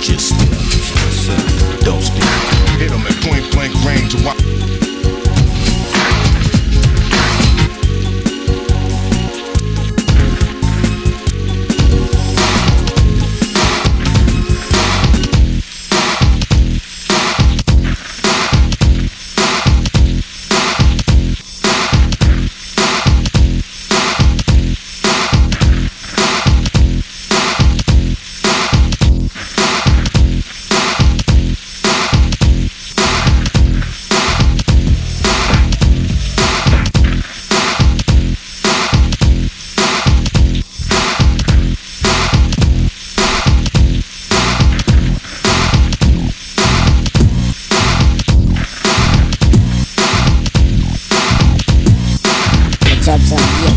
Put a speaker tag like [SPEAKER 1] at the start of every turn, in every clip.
[SPEAKER 1] Just still, don't speak.
[SPEAKER 2] Hit 'em at point blank range.
[SPEAKER 3] Jobs on you.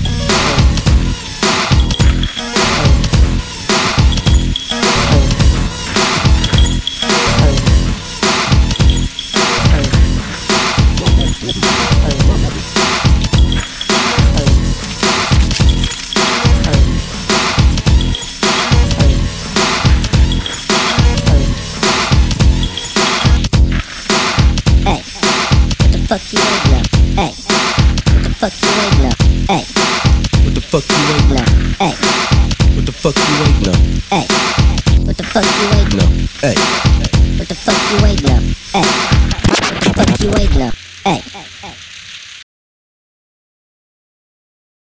[SPEAKER 3] Fuck you ain't now. Hey, what the fuck you ain't now? Hey,
[SPEAKER 1] What the fuck you ain't
[SPEAKER 3] now? Hey,
[SPEAKER 1] What the fuck you ain't
[SPEAKER 3] hey, what the fuck you ain't now?
[SPEAKER 1] Hey.